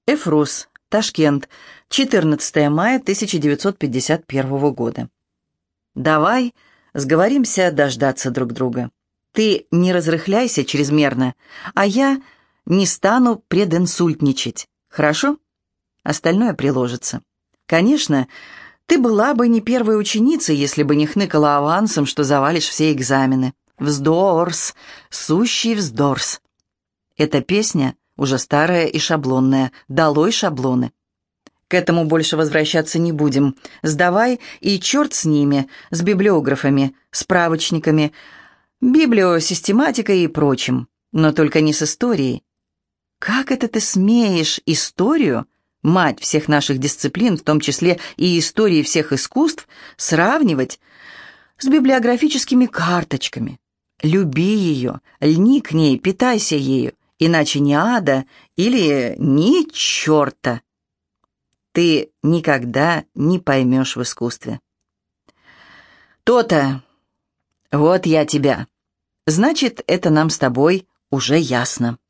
Эфрус, Ташкент, 14 мая 1951 года. Давай сговоримся дождаться друг друга. Ты не разрыхляйся чрезмерно, а я не стану прединсультничать. Хорошо? Остальное приложится. Конечно, ты была бы не первой ученицей, если бы не хныкала авансом, что завалишь все экзамены. Вздорс, сущий вздорс. Эта песня уже старая и шаблонная. Долой шаблоны. К этому больше возвращаться не будем. Сдавай, и черт с ними, с библиографами, справочниками, библиосистематикой и прочим. Но только не с историей. Как это ты смеешь историю, мать всех наших дисциплин, в том числе и истории всех искусств, сравнивать с библиографическими карточками? Люби ее, льни к ней, питайся ею, иначе ни ада или ни черта ты никогда не поймешь в искусстве. То-то, вот я тебя. Значит, это нам с тобой уже ясно.